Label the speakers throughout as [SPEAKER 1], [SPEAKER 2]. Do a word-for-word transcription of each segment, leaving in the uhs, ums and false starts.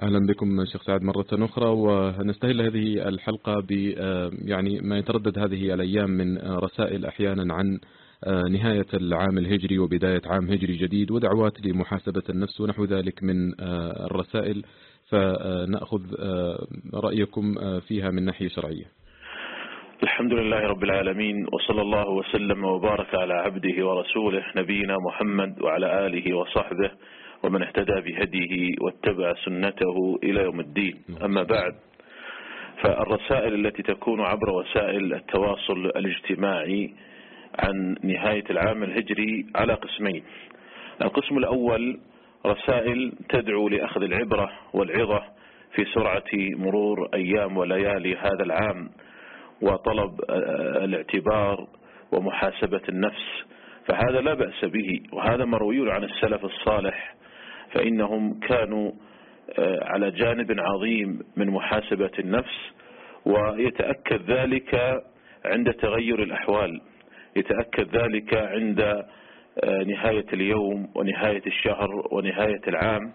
[SPEAKER 1] أهلا بكم شيخ سعد مرة أخرى، ونستهل هذه الحلقة ب يعني ما يتردد هذه الأيام من رسائل أحيانا عن نهاية العام الهجري وبداية عام هجري جديد ودعوات لمحاسبة النفس ونحو ذلك من الرسائل، فنأخذ رأيكم فيها من ناحية شرعية.
[SPEAKER 2] الحمد لله رب العالمين، وصلى الله وسلم وبارك على عبده ورسوله نبينا محمد وعلى آله وصحبه ومن اهتدى بهديه واتبع سنته إلى يوم الدين. أما بعد، فالرسائل التي تكون عبر وسائل التواصل الاجتماعي عن نهاية العام الهجري على قسمين. القسم الأول رسائل تدعو لأخذ العبرة والعظة في سرعة مرور أيام وليالي هذا العام وطلب الاعتبار ومحاسبة النفس، فهذا لا بأس به، وهذا مروي عن السلف الصالح، فإنهم كانوا على جانب عظيم من محاسبة النفس، ويتأكد ذلك عند تغير الأحوال، يتأكد ذلك عند نهاية اليوم ونهاية الشهر ونهاية العام.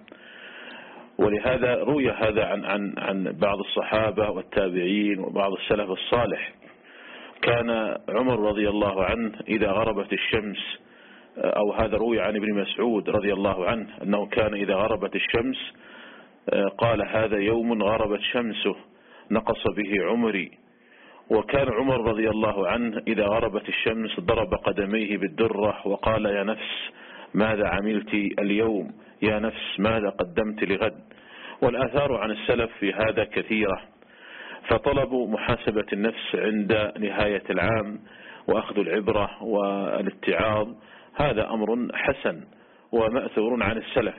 [SPEAKER 2] ولهذا روي هذا عن عن عن بعض الصحابة والتابعين وبعض السلف الصالح. كان عمر رضي الله عنه إذا غربت الشمس، أو هذا روي عن ابن مسعود رضي الله عنه أنه كان إذا غربت الشمس قال: هذا يوم غربت شمسه نقص به عمري. وكان عمر رضي الله عنه إذا غربت الشمس ضرب قدميه بالدرة وقال: يا نفس ماذا عملت اليوم؟ يا نفس ماذا قدمت لغد؟ والآثار عن السلف في هذا كثيرة. فطلبوا محاسبة النفس عند نهاية العام وأخذ العبرة والاتعاظ، هذا أمر حسن ومأثور عن السلف،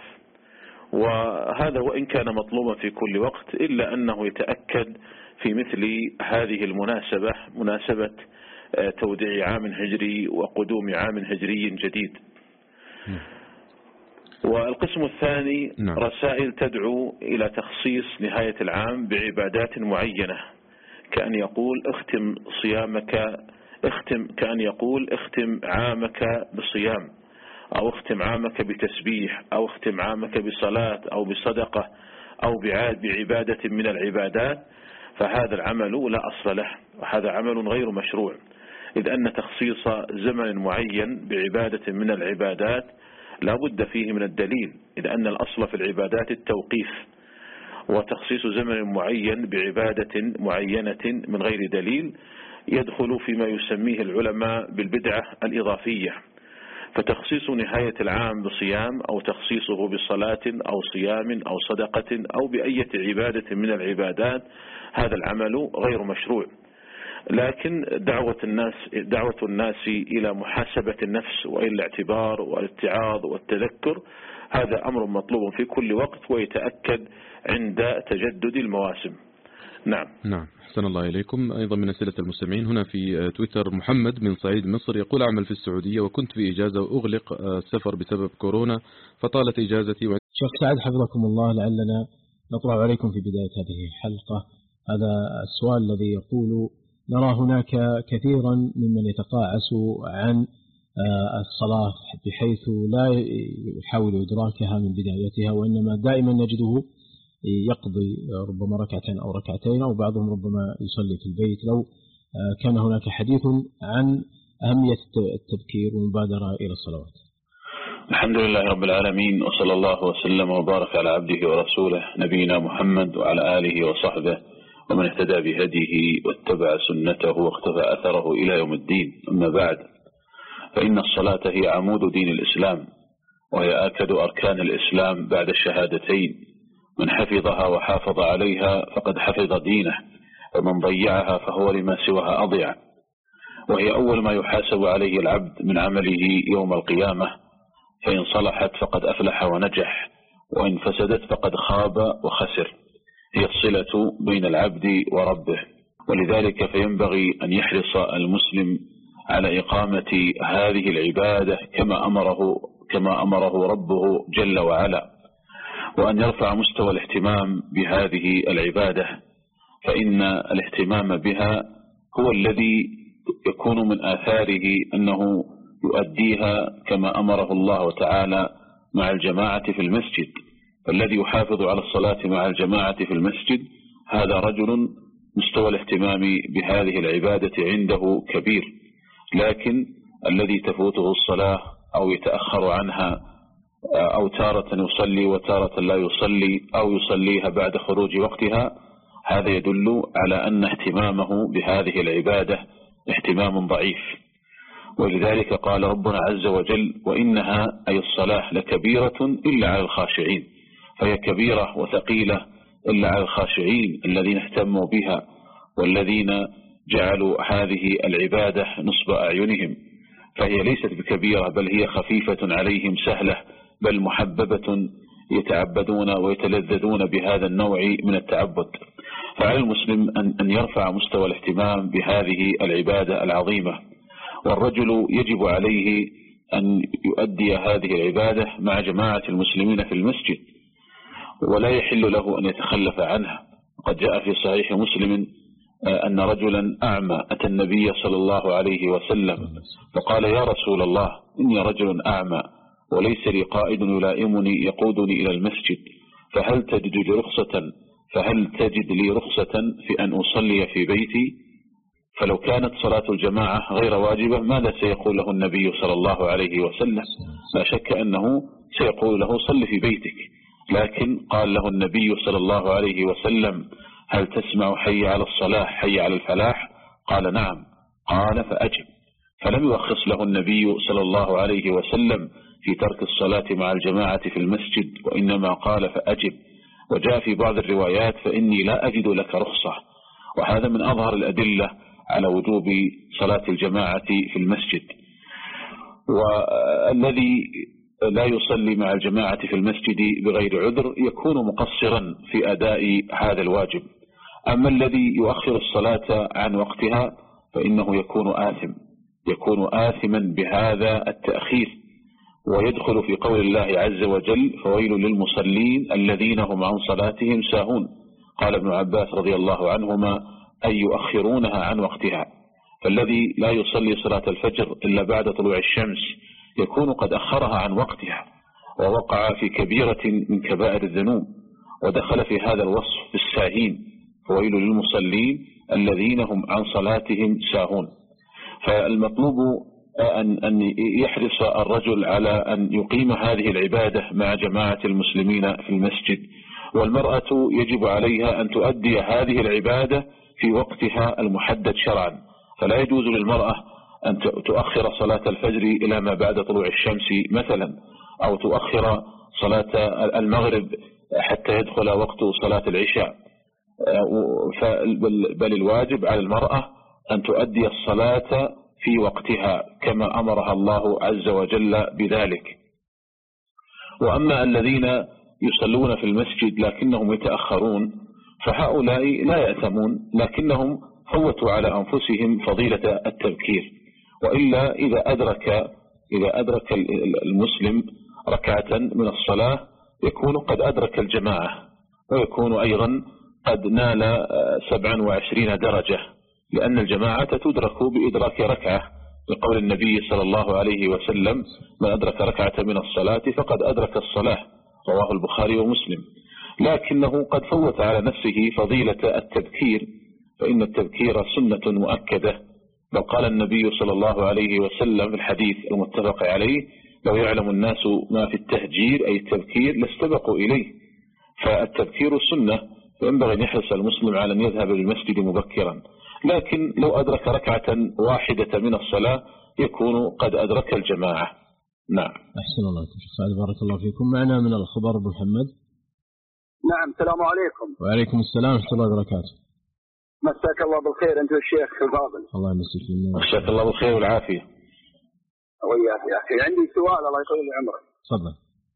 [SPEAKER 2] وهذا وإن كان مطلوبا في كل وقت إلا أنه يتأكد في مثل هذه المناسبة، مناسبة توديع عام هجري وقدوم عام هجري جديد. والقسم الثاني رسائل تدعو إلى تخصيص نهاية العام بعبادات معينة، كأن يقول اختم صيامك اختم كأن يقول اختم عامك بصيام، أو اختم عامك بتسبيح، أو اختم عامك بصلاة أو بصدقة أو بعبادة من العبادات. فهذا العمل لا أصل له، وهذا عمل غير مشروع، إذ أن تخصيص زمن معين بعبادة من العبادات لا بد فيه من الدليل، إذ أن الأصل في العبادات التوقيف، وتخصيص زمن معين بعبادة معينة من غير دليل يدخل فيما يسميه العلماء بالبدعة الإضافية. فتخصيص نهاية العام بصيام، أو تخصيصه بصلاة أو صيام أو صدقة أو بأية عبادة من العبادات، هذا العمل غير مشروع. لكن دعوة الناس دعوة الناس إلى محاسبة النفس وإلى الاعتبار والاتعاظ والتذكر، هذا أمر مطلوب في كل وقت ويتأكد عند تجدد المواسم. نعم
[SPEAKER 1] نعم أحسن الله إليكم. أيضا من أسئلة المستمعين هنا في تويتر، محمد من صعيد مصر يقول: أعمل في السعودية وكنت في إجازة وأغلق السفر بسبب كورونا فطالت إجازتي و...
[SPEAKER 3] شيخ سعد حفظكم الله، لعلنا نطرح عليكم في بداية هذه الحلقة هذا السؤال الذي يقول: نرى هناك كثيرا ممن يتقاعس عن الصلاة بحيث لا يحاول إدراكها من بدايتها، وإنما دائما نجده يقضي ربما ركعتين أو ركعتين، أو بعضهم ربما يصلي في البيت. لو كان هناك حديث عن أهمية التبكير والمبادرة إلى الصلوات.
[SPEAKER 2] الحمد لله رب العالمين، وصلى الله وسلم وبارك على عبده ورسوله نبينا محمد وعلى آله وصحبه ومن اهتدى بهديه واتبع سنته واقتفى أثره إلى يوم الدين. أما بعد، فإن الصلاة هي عمود دين الإسلام، وهي آكد أركان الإسلام بعد الشهادتين. من حفظها وحافظ عليها فقد حفظ دينه، ومن ضيعها فهو لما سواها أضيع. وهي أول ما يحاسب عليه العبد من عمله يوم القيامة، فإن صلحت فقد أفلح ونجح، وإن فسدت فقد خاب وخسر. هي الصلة بين العبد وربه، ولذلك فينبغي أن يحرص المسلم على إقامة هذه العبادة كما أمره كما أمره ربه جل وعلا، وأن يرفع مستوى الاهتمام بهذه العبادة، فإن الاهتمام بها هو الذي يكون من آثاره أنه يؤديها كما أمره الله تعالى مع الجماعة في المسجد. فالذي يحافظ على الصلاة مع الجماعة في المسجد هذا رجل مستوى الاهتمام بهذه العبادة عنده كبير. لكن الذي تفوته الصلاة أو يتأخر عنها أو تارة يصلي وتارة لا يصلي أو يصليها بعد خروج وقتها، هذا يدل على أن اهتمامه بهذه العبادة اهتمام ضعيف. ولذلك قال ربنا عز وجل: وإنها أي الصلاة لكبيرة إلا على الخاشعين. فهي كبيرة وثقيلة إلا على الخاشعين الذين اهتموا بها والذين جعلوا هذه العبادة نصب أعينهم. فهي ليست بكبيرة، بل هي خفيفة عليهم سهلة، بل محببة، يتعبدون ويتلذذون بهذا النوع من التعبد. فعلى المسلم أن يرفع مستوى الاهتمام بهذه العبادة العظيمة، والرجل يجب عليه أن يؤدي هذه العبادة مع جماعة المسلمين في المسجد، ولا يحل له أن يتخلف عنها. قد جاء في صحيح مسلم أن رجلا أعمى أتى النبي صلى الله عليه وسلم فقال: يا رسول الله، إني رجل أعمى وليس لي قائد يلائمني يقودني إلى المسجد، فهل تجد لي رخصة فهل تجد لي رخصة في أن أصلي في بيتي؟ فلو كانت صلاة الجماعة غير واجبة ماذا سيقول له النبي صلى الله عليه وسلم؟ لا شك أنه سيقول له: صل في بيتك. لكن قال له النبي صلى الله عليه وسلم: هل تسمع حي على الصلاة حي على الفلاح؟ قال: نعم. قال: فأجب. فلم يرخص له النبي صلى الله عليه وسلم في ترك الصلاة مع الجماعة في المسجد، وإنما قال: فأجب. وجاء في بعض الروايات: فإني لا أجد لك رخصة. وهذا من أظهر الأدلة على وجوب صلاة الجماعة في المسجد. والذي لا يصلي مع الجماعة في المسجد بغير عذر يكون مقصرا في أداء هذا الواجب. أما الذي يؤخر الصلاة عن وقتها فإنه يكون آثم، يكون آثما بهذا التأخير، ويدخل في قول الله عز وجل: فويل للمصلين الذين هم عن صلاتهم ساهون. قال ابن عباس رضي الله عنهما: أي يؤخرونها عن وقتها. فالذي لا يصلي صلاة الفجر إلا بعد طلوع الشمس يكون قد أخرها عن وقتها، ووقع في كبيرة من كبائر الذنوب، ودخل في هذا الوصف الساهين: فويل للمصلين الذين هم عن صلاتهم ساهون. فالمطلوب أن أن يحرص الرجل على أن يقيم هذه العبادة مع جماعة المسلمين في المسجد، والمرأة يجب عليها أن تؤدي هذه العبادة في وقتها المحدد شرعا. فلا يجوز للمرأة أن تؤخر صلاة الفجر إلى ما بعد طلوع الشمس مثلا، أو تؤخر صلاة المغرب حتى يدخل وقت صلاة العشاء، بل الواجب على المرأة أن تؤدي الصلاة في وقتها كما أمرها الله عز وجل بذلك. وأما الذين يصلون في المسجد لكنهم يتأخرون فهؤلاء لا يأثمون، لكنهم فوتوا على أنفسهم فضيلة التبكير. وإلا إذا أدرك إذا أدرك المسلم ركعة من الصلاة يكون قد أدرك الجماعة، ويكون أيضا قد نال سبعا وعشرين درجة، لأن الجماعة تدرك بإدراك ركعة، لقول النبي صلى الله عليه وسلم: من أدرك ركعة من الصلاة فقد أدرك الصلاة، رواه البخاري ومسلم. لكنه قد فوت على نفسه فضيلة التبكير، فإن التبكير سنة مؤكدة، بل قال النبي صلى الله عليه وسلم في الحديث المتفق عليه: لو يعلم الناس ما في التهجير أي التبكير لاستبقوا إليه. فالتبكير سنة، فينبغي أن يحرص المسلم على أن يذهب للمسجد مبكرا. لكن لو أدرك ركعة واحدة من الصلاة يكون قد أدرك الجماعة. نعم.
[SPEAKER 3] أحسن الله شيخ سعد، بارك الله فيكم. معنا من الخبر أبو محمد.
[SPEAKER 4] نعم، السلام عليكم.
[SPEAKER 3] وعليكم السلام ورحمة الله وبركاته.
[SPEAKER 4] مساك الله بالخير أنت والشيخ الفاضل.
[SPEAKER 3] الله يمسك فينا.
[SPEAKER 2] مساك الله بالخير والعافية.
[SPEAKER 4] وياك يا أخي. عندي سؤال الله يطول عمرك.
[SPEAKER 3] تفضل.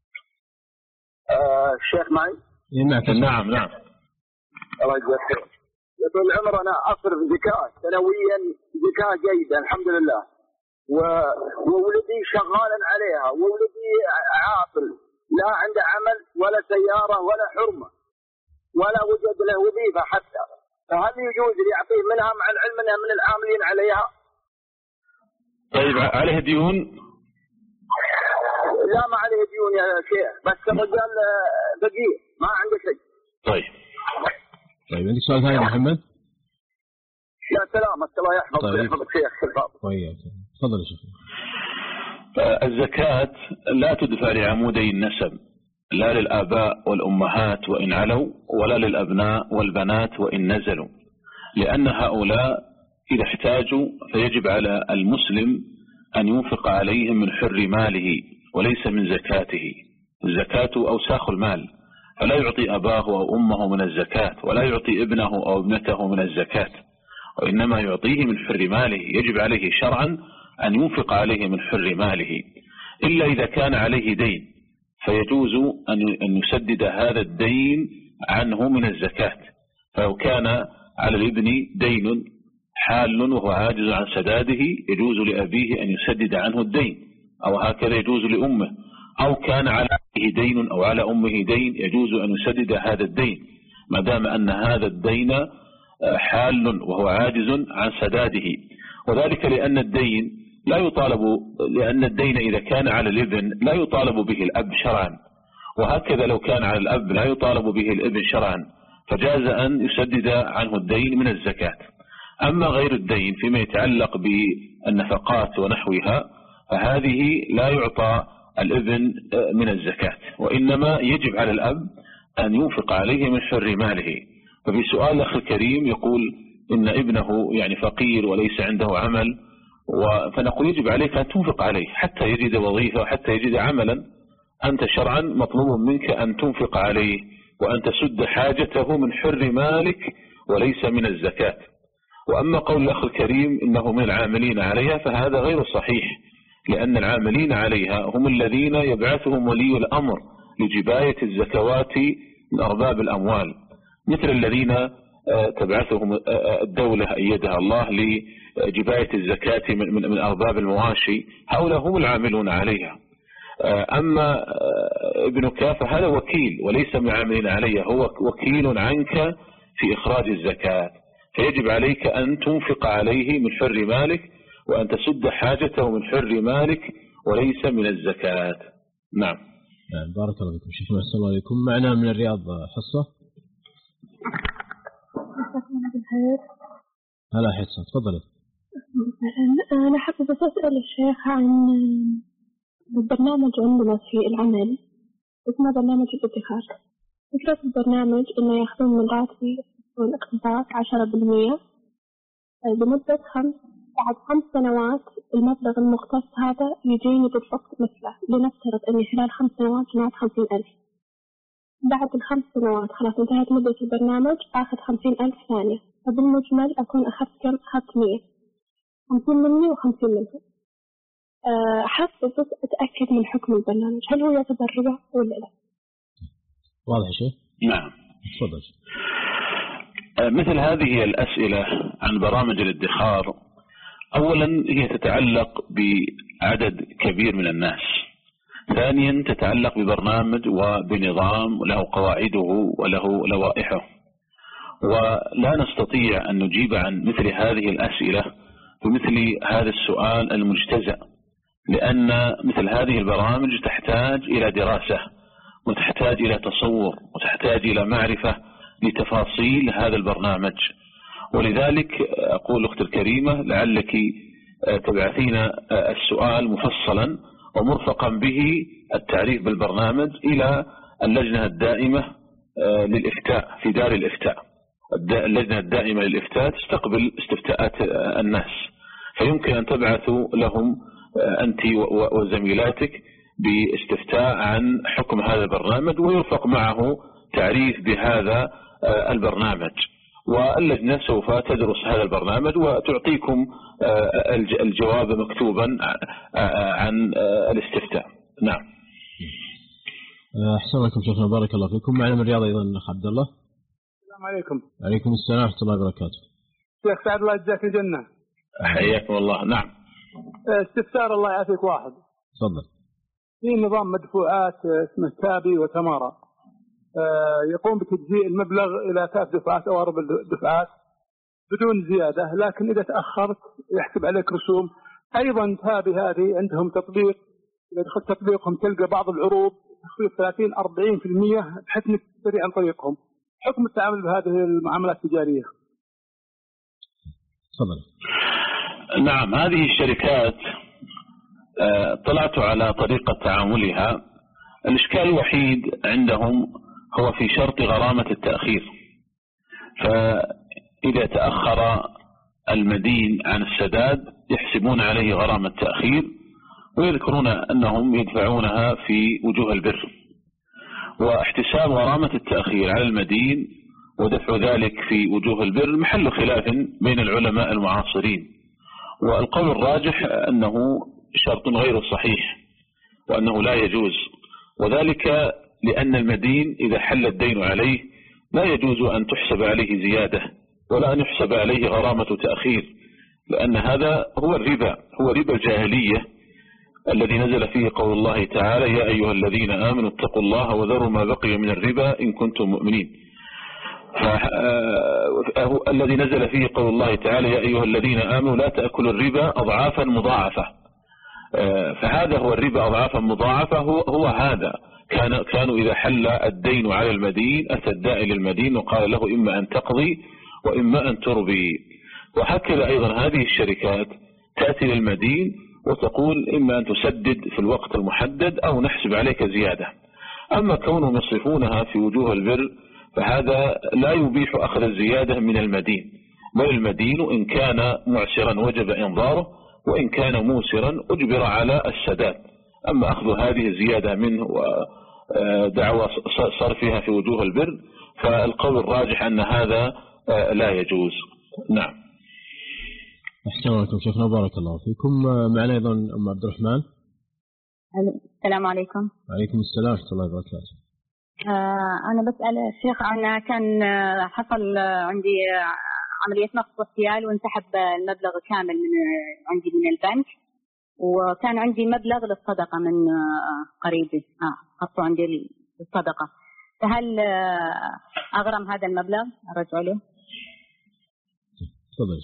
[SPEAKER 4] آه الشيخ معي؟
[SPEAKER 3] معك.
[SPEAKER 2] نعم نعم.
[SPEAKER 4] الله يجزاك خير. يطول العمر أنا أصرف زكاة سنويا، زكاة جيدة الحمد لله، و... وولدي شغالا عليها، وولدي عاطل لا عنده عمل ولا سيارة ولا حرمة ولا وجد له وظيفة حتى، فهل يجوز لي أعطيه منها مع العلم أنها من العاملين عليها؟
[SPEAKER 2] طيب عليه ديون؟
[SPEAKER 4] لا ما عليه ديون يا شيخ، بس الرجال فقير ما عنده شيء.
[SPEAKER 2] طيب
[SPEAKER 3] طيب عندك سؤال ثاني محمد؟
[SPEAKER 4] يا سلامك الله يحفظك
[SPEAKER 3] طيب.
[SPEAKER 4] ويحفظك شيخ.
[SPEAKER 3] طيب تفضل يا شيخ.
[SPEAKER 2] الزكاة لا تدفع لعمودي النسب، لا للآباء والأمهات وإن علوا، ولا للأبناء والبنات وإن نزلوا، لأن هؤلاء إذا احتاجوا فيجب على المسلم أن ينفق عليهم من حر ماله وليس من زكاته. الزكاة أوساخ المال، فلا يعطي أباه أو أمه من الزكاة، ولا يعطي ابنه أو ابنته من الزكاة، وإنما يعطيه من حر ماله. يجب عليه شرعا أن ينفق عليه من حر ماله، إلا إذا كان عليه دين فيجوز أن يسدد هذا الدين عنه من الزكاة. فلو كان على الابن دين حال وهو عاجز عن سداده يجوز لأبيه أن يسدد عنه الدين، أو هكذا يجوز لأمه، أو كان على أبيه دين أو على أمه دين يجوز أن يسدد هذا الدين ما دام أن هذا الدين حال وهو عاجز عن سداده. وذلك لأن الدين لا يطالب، لأن الدين إذا كان على الابن لا يطالب به الأب شرعا، وهكذا لو كان على الأب لا يطالب به الابن شرعا، فجاز أن يسدد عنه الدين من الزكاة. أما غير الدين فيما يتعلق بالنفقات ونحوها فهذه لا يعطى الابن من الزكاة، وإنما يجب على الأب أن ينفق عليه من حر ماله. ففي سؤال الأخ الكريم يقول إن ابنه يعني فقير وليس عنده عمل، فنقول يجب عليك أن تنفق عليه حتى يجد وظيفة وحتى يجد عملا. أنت شرعا مطلوب منك أن تنفق عليه وأن تسد حاجته من حر مالك وليس من الزكاة. وأما قول الأخ الكريم إنه من العاملين عليها فهذا غير صحيح، لأن العاملين عليها هم الذين يبعثهم ولي الأمر لجباية الزكوات من أرباب الأموال، مثل الذين تبعثهم الدولة أيدها الله لجباية الزكاة من, من أرباب المواشي، هؤلاء هم العاملون عليها. أما ابنك فهذا وكيل وليس من العاملين عليها، هو وكيل عنك في إخراج الزكاة، فيجب عليك أن تنفق عليه من حر مالك وأن تسد حاجته من حر مالك وليس من الزكاة. نعم.
[SPEAKER 3] بارك الله فيكم شيخنا، أحسن الله عليكم. معنا من الرياض حصة. هلا حصة، تفضلي.
[SPEAKER 5] أنا حابة بس أسأل الشيخ عن البرنامج عندنا في العمل اسمه برنامج الادخار. فكرة البرنامج إنه يأخذون من راتبي والاقتطاع عشرة بالمئة لمدة خمس بعد خمس سنوات المبلغ المختص هذا يجيني بالضبط مثله. لنفترض أني خلال خمس سنوات جمعت خمسين ألف، بعد الخمس سنوات خلاص انتهت مدة البرنامج آخذ خمسين ألف ثانية، فبالمجمل أكون أخذت كم؟ أخذت مية، خمسين مني وخمسين منه. حابة بس أتأكد من حكم البرنامج، هل هو يعتبر ربا ولا لا؟
[SPEAKER 3] واضح شيء؟
[SPEAKER 2] نعم.
[SPEAKER 3] تفضل.
[SPEAKER 2] مثل هذه الأسئلة عن برامج الادخار أولا هي تتعلق بعدد كبير من الناس، ثانيا تتعلق ببرنامج وبنظام له قواعده وله لوائحه، ولا نستطيع أن نجيب عن مثل هذه الأسئلة بمثل هذا السؤال المجتزأ، لأن مثل هذه البرامج تحتاج إلى دراسة وتحتاج إلى تصور وتحتاج إلى معرفة لتفاصيل هذا البرنامج. ولذلك أقول أختي الكريمة لعلك تبعثين السؤال مفصلا ومرفقا به التعريف بالبرنامج إلى اللجنة الدائمة للإفتاء في دار الإفتاء. اللجنة الدائمة للإفتاء تستقبل استفتاءات الناس، فيمكن أن تبعثوا لهم أنت وزميلاتك باستفتاء عن حكم هذا البرنامج، ويرفق معه تعريف بهذا البرنامج، واللجنة سوف تدرس هذا البرنامج وتعطيكم الجواب مكتوبا عن الاستفتاء. نعم.
[SPEAKER 3] أحسن لكم شيخنا، بارك الله فيكم. معنا من الرياض أيضا الأخ عبد الله.
[SPEAKER 6] السلام عليكم.
[SPEAKER 3] عليكم السلام ورحمة الله وبركاته.
[SPEAKER 6] شيخ سعد الله يجزاك الجنة.
[SPEAKER 2] حياكم الله. نعم.
[SPEAKER 6] استفسار الله يعافيك واحد.
[SPEAKER 3] تفضل.
[SPEAKER 6] في نظام مدفوعات اسمه تابي وتمارا يقوم بتجزيء المبلغ إلى ثلاث دفعات أو أربع دفعات بدون زيادة، لكن إذا تأخرت يحسب عليك رسوم. أيضا تابي هذه عندهم تطبيق إذا دخلت تطبيقهم تلقى بعض العروض تخفيض ثلاثين أربعين بالمئة بحيث إنك تشتري عن طريقهم. حكم التعامل بهذه المعاملات التجارية.
[SPEAKER 3] تفضل.
[SPEAKER 2] نعم، هذه الشركات طلعت على طريقة تعاملها. الإشكال الوحيد عندهم هو في شرط غرامة التأخير، فإذا تأخر المدين عن السداد يحسبون عليه غرامة تأخير، ويذكرون أنهم يدفعونها في وجوه البر. واحتساب غرامة التأخير على المدين ودفع ذلك في وجوه البر محل خلاف بين العلماء المعاصرين، والقول الراجح أنه شرط غير صحيح وأنه لا يجوز، وذلك لأن المدين إذا حل الدين عليه لا يجوز أن تحسب عليه زيادة ولا أن يحسب عليه غرامة تأخير، لأن هذا هو الربا، هو ربا الجاهلية الذي نزل فيه قول الله تعالى: يا أيها الذين آمنوا اتقوا الله وذروا ما بقي من الربا إن كنتم مؤمنين. الذي نزل فيه قول الله تعالى: يا أيها الذين آمنوا لا تأكلوا الربا أضعافا مضاعفة. فهذا هو الربا أضعافا مضاعفة، هو, هو هذا. كان كانوا إذا حل الدين على المدين أتى الداعي للمدين وقال له: إما أن تقضي وإما أن تربي. وهكذا أيضا هذه الشركات تأتي للمدين وتقول: إما أن تسدد في الوقت المحدد أو نحسب عليك زيادة. أما كونهم يصرفونها في وجوه البر فهذا لا يبيح أخذ الزيادة من المدين، بل المدين إن كان معسرا وجب إنظاره، وإن كان موسرا أجبر على السداد. أما أخذ هذه الزيادة منه ودعوى صرفها في وجوه البر فالقول الراجح أن هذا لا يجوز. نعم.
[SPEAKER 3] أحسن عليكم شيخنا، بارك الله فيكم. معنا أيضا أم عبد الرحمن.
[SPEAKER 7] السلام عليكم.
[SPEAKER 3] وعليكم السلام ورحمة الله وبركاته.
[SPEAKER 7] آه أنا بسأل الشيخ، أنا كان حصل عندي عملية نقص واحتيال وانسحب المبلغ كامل من عندي من البنك، وكان عندي مبلغ للصدقة من قريبي آه حطوا عندي الصدقة، فهل أغرم هذا المبلغ أرجع له؟
[SPEAKER 3] تفضل.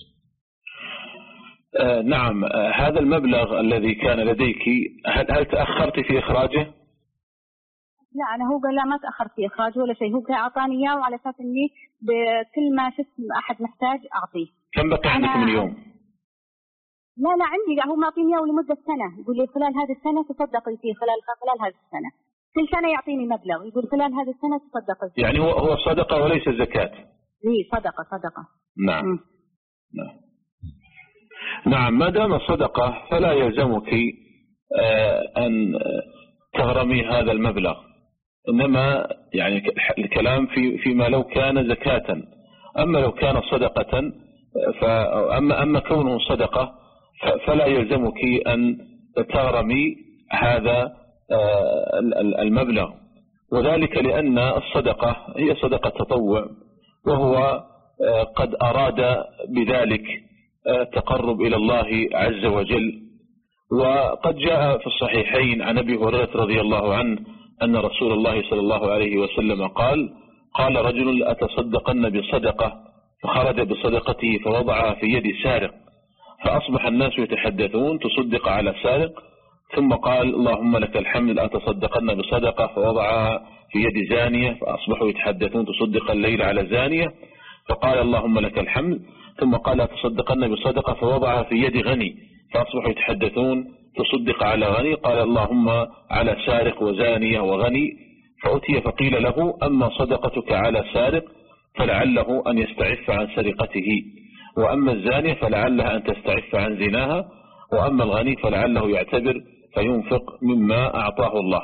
[SPEAKER 2] آه نعم، آه هذا المبلغ الذي كان لديك هل, هل تأخرت في إخراجه؟
[SPEAKER 7] لا، أنا هو قال لا ما تأخرت في إخراجه ولا شيء، هو أعطاني إياه وعلى أساس إني بكل ما شفت أحد محتاج أعطيه.
[SPEAKER 2] كم بقي عندك من يوم؟
[SPEAKER 7] لا لا عندي، هو معطيني إياه لمدة سنة، يقول لي خلال هذه السنة تصدقي فيه، خلال خلال هذه السنة كل سنة يعطيني مبلغ، يقول خلال هذه السنة تصدقي فيه.
[SPEAKER 2] يعني هو هو صدقة وليس زكاة؟
[SPEAKER 7] إيه صدقة صدقة.
[SPEAKER 2] نعم. م. نعم. نعم، ما دام صدقة فلا يلزمك أن تغرمي هذا المبلغ، إنما يعني الكلام في فيما لو كان زكاة. أما لو كان صدقة فأما أما كونه صدقة فلا يلزمك أن تغرمي هذا المبلغ، وذلك لأن الصدقة هي صدقة تطوع، وهو قد أراد بذلك تقرب إلى الله عز وجل. وقد جاء في الصحيحين عن أبي هريرة رضي الله عنه أن رسول الله صلى الله عليه وسلم قال: قال رجل: أتصدقن بصدقة، فخرج بصدقته فوضعها في يد سارق، فأصبح الناس يتحدثون تصدق على سارق، ثم قال: اللهم لك الحمد، أتصدقن بصدقة، فوضعها في يد زانية، فأصبحوا يتحدثون تصدق الليل على زانية، فقال: اللهم لك الحمد، ثم قال: أتصدقن بصدقة، فوضعها في يد غني، فأصبحوا يتحدثون تصدق على غني، قال: اللهم على سارق وزانية وغني، فأتي فقيل له: أما صدقتك على سارق فلعله أن يستعف عن سرقته، وأما الزانية فلعلها أن تستعف عن زناها، وأما الغني فلعله يعتبر فينفق مما أعطاه الله.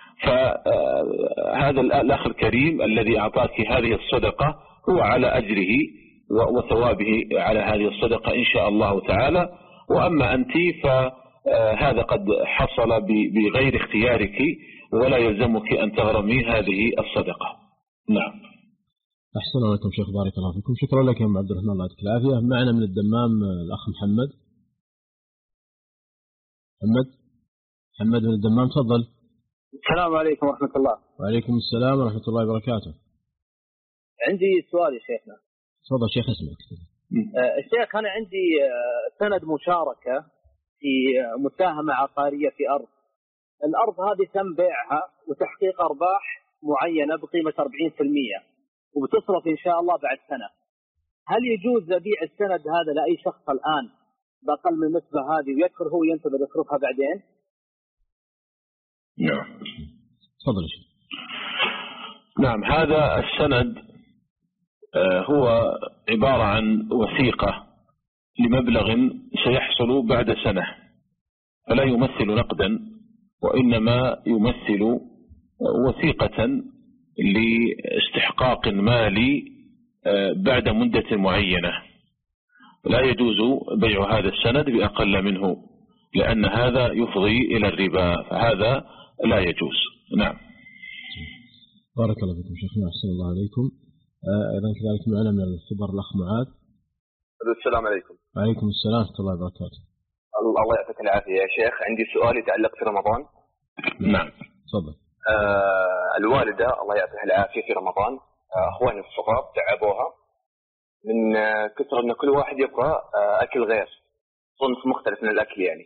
[SPEAKER 2] فهذا الأخ الكريم الذي أعطاك هذه الصدقة هو على أجره وثوابه على هذه الصدقة إن شاء الله تعالى. وأما أنت فهذا قد حصل بغير اختيارك ولا يلزمك أن تغرمي هذه الصدقة. نعم.
[SPEAKER 3] أحسن عليكم شيخ، بارك الله فيكم. شكرا لك يا أم عبد الرحمن، الله يعطيك العافية. معنا من الدمام الأخ محمد. محمد محمد من الدمام، تفضل.
[SPEAKER 8] السلام عليكم ورحمة الله.
[SPEAKER 3] وعليكم السلام ورحمة الله وبركاته.
[SPEAKER 8] عندي سؤال يا شيخنا.
[SPEAKER 3] تفضل شيخ، اسمك.
[SPEAKER 8] آه الشيخ، أنا عندي آه سند مشاركة في مساهمة عقارية في أرض، الأرض هذه تم بيعها وتحقيق أرباح معينة بقيمة أربعين بالمئة وبتصرف إن شاء الله بعد سنة، هل يجوز أبيع السند هذا لأي شخص الآن بأقل من النسبة هذه ويذكر هو ينتظر يصرفها بعدين؟
[SPEAKER 2] نعم.
[SPEAKER 3] تفضل.
[SPEAKER 2] نعم، هذا السند هو عبارة عن وثيقة لمبلغ سيحصل بعد سنة، فلا يمثل نقدا وإنما يمثل وثيقة لاستحقاق مالي بعد مدة معينة. لا يجوز بيع هذا السند بأقل منه لأن هذا يفضي إلى الربا، فهذا لا يجوز. نعم.
[SPEAKER 3] بارك الله فيكم شيخنا، أحسن الله عليكم. أيضا كذلك معنا من الخبر الأخ معاذ.
[SPEAKER 9] السلام عليكم.
[SPEAKER 3] وعليكم السلام ورحمة الله وبركاته.
[SPEAKER 9] الله يعطيك العافية يا شيخ. عندي سؤال يتعلق في رمضان.
[SPEAKER 2] نعم
[SPEAKER 3] تفضل.
[SPEAKER 9] آه الوالدة الله يعطيها العافية في رمضان آه أخواني الصغار تعبوها من آه كثر أن كل واحد يبغى آه أكل غير صنف مختلف من الأكل يعني،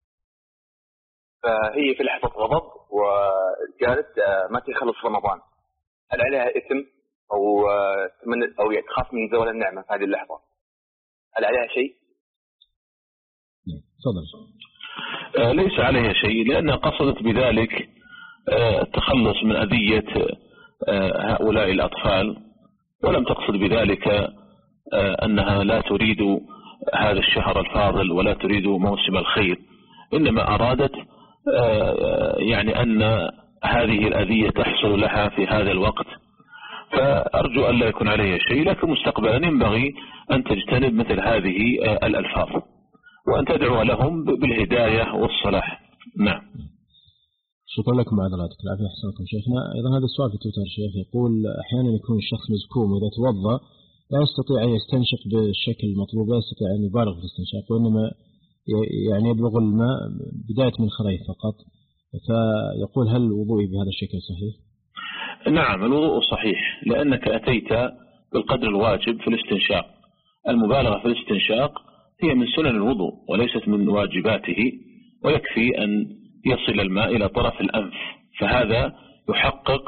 [SPEAKER 9] فهي في لحظة غضب وقالت آه ما تخلص رمضان، هل عليها إثم أو آه أو تخاف من زوال النعمة في هذه اللحظة؟ هل عليها شيء؟
[SPEAKER 3] تفضل.
[SPEAKER 2] آه ليس عليها شيء لأنها قصدت بذلك آه التخلص من أذية آه هؤلاء الأطفال، ولم تقصد بذلك آه أنها لا تريد هذا الشهر الفاضل ولا تريد موسم الخير، إنما أرادت آه يعني أن هذه الأذية تحصل لها في هذا الوقت، فأرجو أن لا يكون عليها شيء، لكن مستقبلا ينبغي أن تجتنب مثل هذه آه الألفاظ وأن تدعو لهم بالهداية والصلاح. نعم.
[SPEAKER 3] شكرا لكم على حضراتكم العافية. أحسنكم شيخنا. أيضا هذا السؤال في تويتر شيخ يقول أحيانا يكون الشخص مزكوم وإذا توضأ لا يستطيع أن يستنشق بالشكل المطلوب، لا يستطيع أن يبالغ في الاستنشاق وإنما يعني يبلغ الماء بداية من خريف فقط، فيقول هل وضوئي بهذا الشكل صحيح؟
[SPEAKER 2] نعم الوضوء صحيح لأنك أتيت بالقدر الواجب في الاستنشاق. المبالغة في الاستنشاق هي من سنن الوضوء وليست من واجباته، ويكفي أن يصل الماء إلى طرف الأنف، فهذا يحقق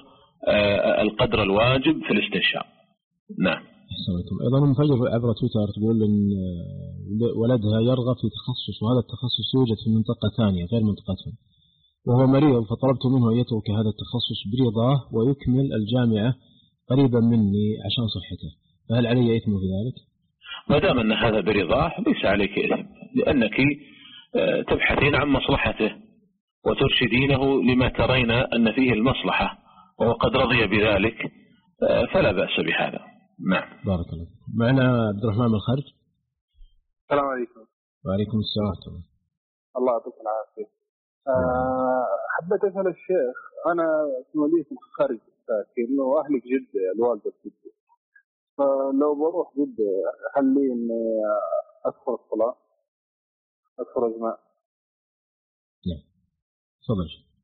[SPEAKER 2] القدر الواجب في الاستنشاق. نعم.
[SPEAKER 3] أحسنكم. أيضا مفجر عبر تويتر تقول أن ولدها يرغب في تخصص وهذا التخصص يوجد في منطقة ثانية غير منطقتهم وهو مريض، فطلبت منه أن يترك هذا التخصص برضاه ويكمل الجامعة قريبا مني عشان صحته، فهل علي إثم في ذلك؟
[SPEAKER 2] ما دام أن هذا برضاه ليس عليك إثم، لأنك تبحثين عن مصلحته وترشدينه لما ترين أن فيه المصلحة وهو قد رضي بذلك، فلا بأس بهذا. نعم.
[SPEAKER 3] بارك الله فيكم. معنا عبد الرحمن من الخارج.
[SPEAKER 6] السلام عليكم.
[SPEAKER 3] وعليكم السلام.
[SPEAKER 6] الله يعطيك العافية. أه حبيت أسأل الشيخ، أنا مواليد من الخارج لكن وأهلي في جدة، الوالدة في جدة، فلو بروح جدة هل لي إني أدخل الصلاة أدخل الجماعة؟
[SPEAKER 3] نعم. تفضل.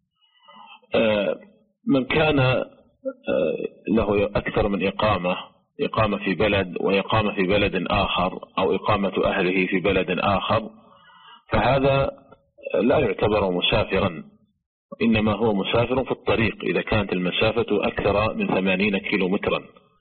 [SPEAKER 2] آه من كان آه له أكثر من إقامة، إقامة في بلد وإقامة في بلد آخر أو إقامة أهله في بلد آخر، فهذا لا يعتبر مسافرا، إنما هو مسافر في الطريق إذا كانت المسافة أكثر من ثمانين كيلو مترا،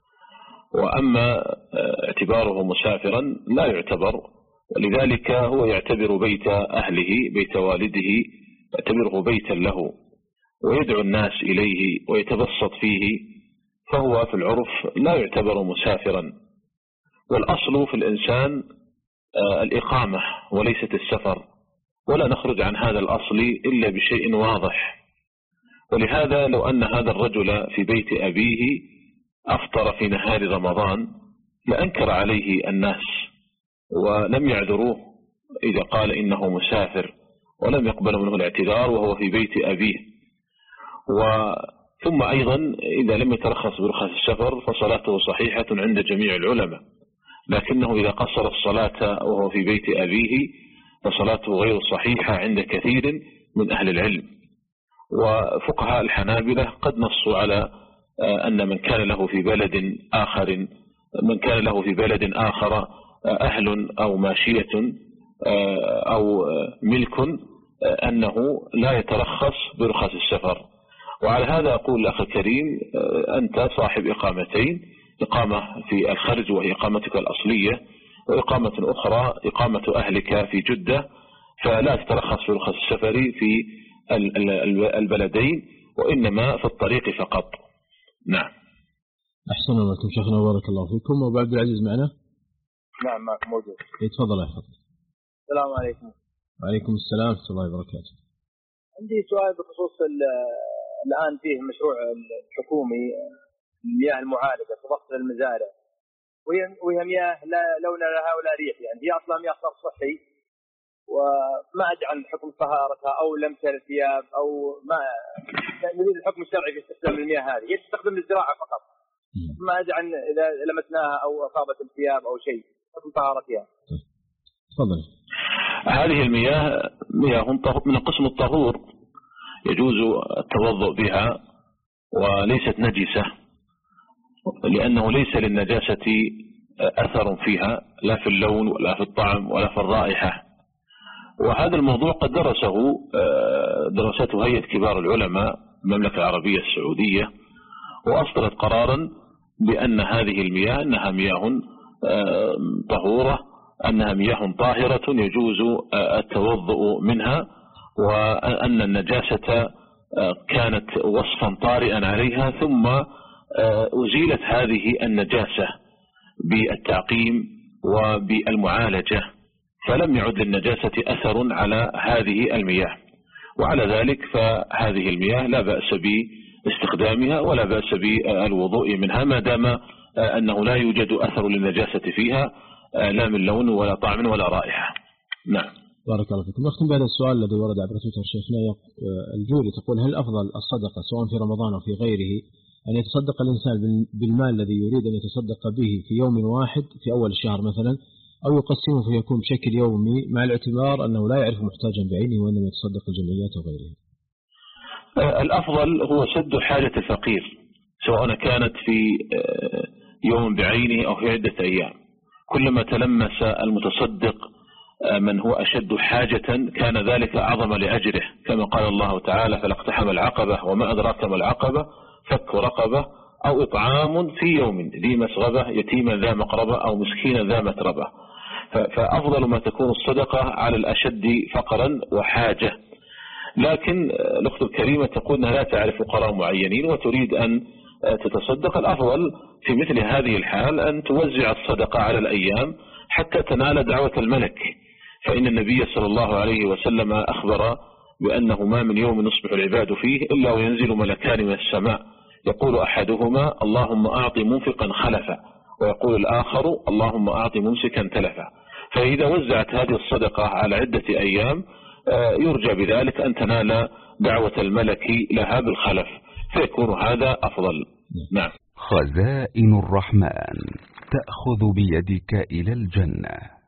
[SPEAKER 2] وأما اعتباره مسافرا لا يعتبر، ولذلك هو يعتبر بيت أهله بيت والده يعتبره بيتا له ويدعو الناس إليه ويتبسط فيه، فهو في العرف لا يعتبر مسافرا. والأصل في الإنسان الإقامة وليست السفر، ولا نخرج عن هذا الأصل إلا بشيء واضح. ولهذا لو أن هذا الرجل في بيت أبيه أفطر في نهار رمضان لأنكر عليه الناس ولم يعذروه إذا قال إنه مسافر، ولم يقبل منه الاعتذار وهو في بيت أبيه. ثم أيضا إذا لم يترخص برخص السفر فصلاته صحيحة عند جميع العلماء، لكنه إذا قصر الصلاة وهو في بيت أبيه فصلاته غير صحيحة عند كثير من أهل العلم. وفقهاء الحنابلة قد نصوا على أن من كان له في بلد آخر من كان له في بلد آخر أهل أو ماشية أو ملك أنه لا يترخص برخص السفر. وعلى هذا أقول الأخ الكريم أنت صاحب إقامتين، إقامة في الخرج وهي إقامتك الأصلية، وإقامة أخرى إقامة أهلك في جدة، فلا تترخص برخص السفر في البلدين وإنما في الطريق فقط. نعم.
[SPEAKER 3] أحسن الله لكم شيخنا وبارك الله فيكم. أبو عبد العزيز معنا؟
[SPEAKER 10] نعم معك موجود.
[SPEAKER 3] يتفضل يا حفظ.
[SPEAKER 10] السلام عليكم.
[SPEAKER 3] وعليكم السلام ورحمة الله وبركاته.
[SPEAKER 10] عندي سؤال بخصوص الآن فيه مشروع الحكومي المياه المعالجة في ضغط المزارع، وهي وهي مياه لا لون لها ولا ريح، يعني هي أصلا مياه صرف صحي، وما أدري عن حكم طهارتها أو لمسة الثياب أو ما نريد الحكم الشرعي في استخدام المياه هذه. هي تستخدم للزراعة فقط، ما أدري عن إذا لمسناها أو أصابت الثياب أو شيء، حكم طهارتها.
[SPEAKER 3] تفضل.
[SPEAKER 2] هذه المياه مياه من قسم الطهور، يجوز التوضؤ بها وليست نجسة، لأنه ليس للنجاسة أثر فيها لا في اللون ولا في الطعم ولا في الرائحة. وهذا الموضوع قد درسه درسته هيئة كبار العلماء المملكة العربية السعودية، وأصدرت قرارا بأن هذه المياه أنها مياه طهورة، أنها مياه طاهرة يجوز التوضؤ منها، وأن النجاسة كانت وصفا طارئا عليها، ثم أزيلت هذه النجاسة بالتعقيم وبالمعالجة، فلم يعد للنجاسة أثر على هذه المياه. وعلى ذلك فهذه المياه لا بأس باستخدامها ولا بأس بالوضوء منها، ما دام أنه لا يوجد أثر للنجاسة فيها لا من لون ولا طعم ولا رائحة. نعم.
[SPEAKER 3] بارك الله فيكم. نختم بهذا السؤال الذي ورد عبر تويتر شيخنا الجولي، تقول: هل أفضل الصدقة سواء في رمضان أو في غيره أن يتصدق الإنسان بالمال الذي يريد أن يتصدق به في يوم واحد في أول الشهر مثلا، أو يقسمه فيكون بشكل يومي مع الاعتبار أنه لا يعرف محتاجا بعينه وإنما يتصدق الجمعيات وغيره؟
[SPEAKER 2] الأفضل هو سد حاجة الفقير، سواء كانت في يوم بعينه أو في عدة أيام. كلما تلمس المتصدق من هو أشد حاجة كان ذلك أعظم لأجره، كما قال الله تعالى: فلاقتحم العقبة وما أدراك ما العقبة فك رقبة أو إطعام في يوم ذي مسغبة يتيما ذا مقربة أو مسكينا ذا متربة. فأفضل ما تكون الصدقة على الأشد فقرا وحاجة. لكن الأخت الكريمة تقول أنها لا تعرف فقراء معينين وتريد أن تتصدق. الأفضل في مثل هذه الحال أن توزع الصدقة على الأيام حتى تنال دعوة الملك، فإن النبي صلى الله عليه وسلم أخبر بأنه ما من يوم يصبح العباد فيه إلا وينزل ملكان من السماء، يقول أحدهما: اللهم أعط منفقا خلفا، ويقول الآخر: اللهم أعط ممسكا تلفا. فإذا وزعت هذه الصدقة على عدة أيام يرجى بذلك أن تنال دعوة الملك لها بالخلف، فيكون هذا أفضل. نعم.
[SPEAKER 11] خزائن الرحمن تأخذ بيدك إلى الجنة.